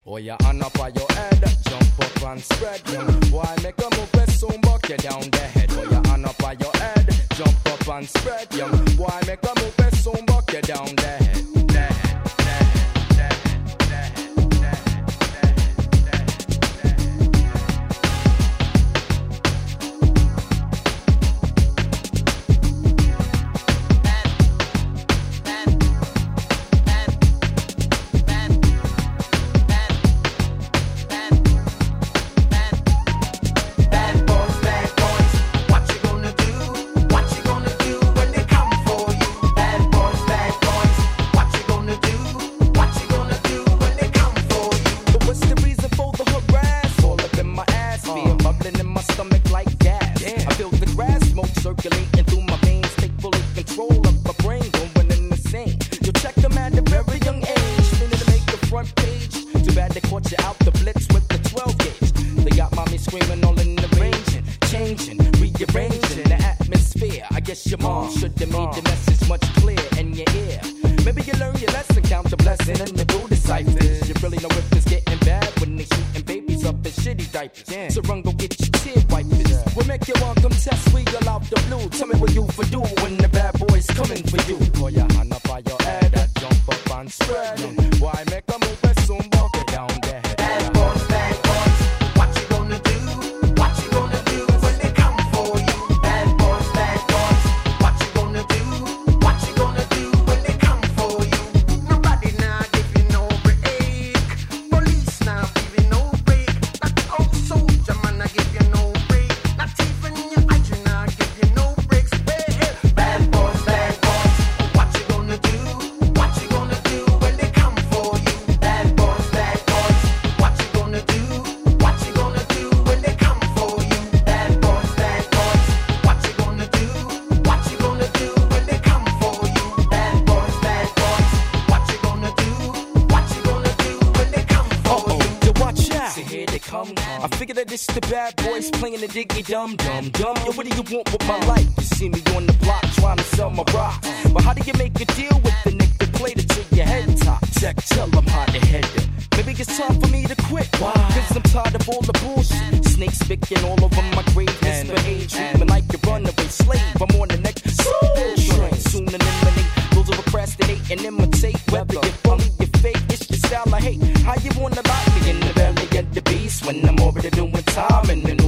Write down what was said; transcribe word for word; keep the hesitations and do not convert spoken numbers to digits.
Oh, you hand up on your head, jump up and spread. Why make a move and soon buck you down the head? Oh, you hand up on your head, jump up and spread. Why make a move and soon buck you down the head? The head, the head, the head, the head, the head, the circulating through my veins, take full control of my brain, going in the same. You check them at a very young age, feeling to make the front page. Too bad they caught you out the blitz with the twelve gauge. They got mommy screaming all in the range, changing, rearranging the atmosphere. I guess your mom should have made the message much clearer in your ear. Maybe you learn your lesson, count the blessing, and you do the ciphers. You really know if it's getting bad when they shooting babies up in shitty diapers. Yeah. So run, go get your tear wipers. Yeah. We'll make you welcome test, we all out the blue. Tell me what you for do when the bad boys coming for you. Put your hand up on your head, jump up and spread. Why make a move and soon walk it down the head? Bad boys, bad boys, what you gonna do? What you gonna do when they come for you? Bad boys, bad boys, what you gonna do? What you gonna do when they come for you? Nobody now give you no break. Police now give you no break. Not the old soldier man I give you no break. Not even your eye now give you no breaks. Hey, hey. Bad boys, bad boys, what you gonna do? What you gonna do when they come for you? Bad boys, bad boys, what you gonna do? What you gonna do when they come for you? Bad boys, bad boys, what you gonna do? What you gonna do when they come for you? Bad boys, bad boys, what you gonna do? What you gonna do when they come for you? Yo, watch out. So here they come. I figured that it's the bad boys playing the diggy dum dum dum. Yo, what do you want with my life? You see me on the block trying to sell my rocks. But how do you make a deal with the nigga that played it to your head top? Check, tell them how to head it. Maybe it's time for me to quit. Why? Cause I'm tired of all the bullshit. Snakes picking all over my grave. Misbehaved, treatment like a runaway slave. I'm on the next soul train. Soon eliminate those who procrastinate and imitate. Whether you're funny, you're fake, it's your style I hate. How you wanna lock me in the belly of the beast when I'm already doing time and then